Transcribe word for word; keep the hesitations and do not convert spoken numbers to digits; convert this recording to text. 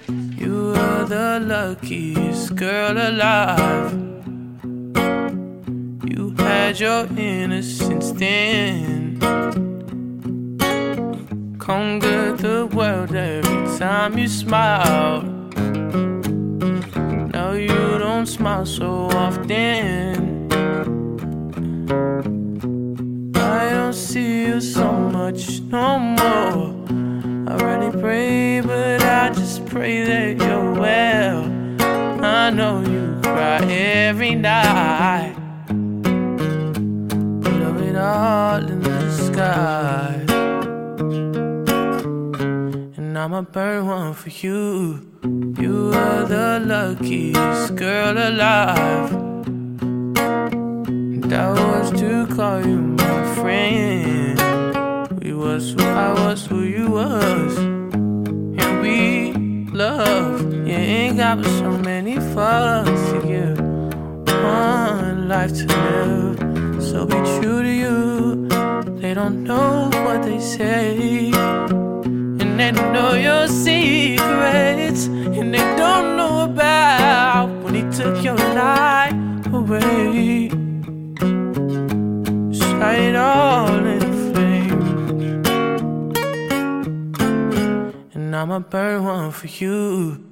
You were the luckiest girl alive. You had your innocence then. Conquered the world every time you smiled. Now you don't smile so often. I don't see you so much no more. I really pray, but I just pray that you're well. I know you cry every night. Love it all in the sky. And I'ma burn one for you. You are the luckiest girl alive. And I was to call you my friend. We was who I was, who you was. And we love. You ain't got but so many fucks to give. One life to live. So be true to you. They don't know what they say. And they don't know your secrets. And they don't know about when he took your life away. Sight all in flame. And I'ma burn one for you.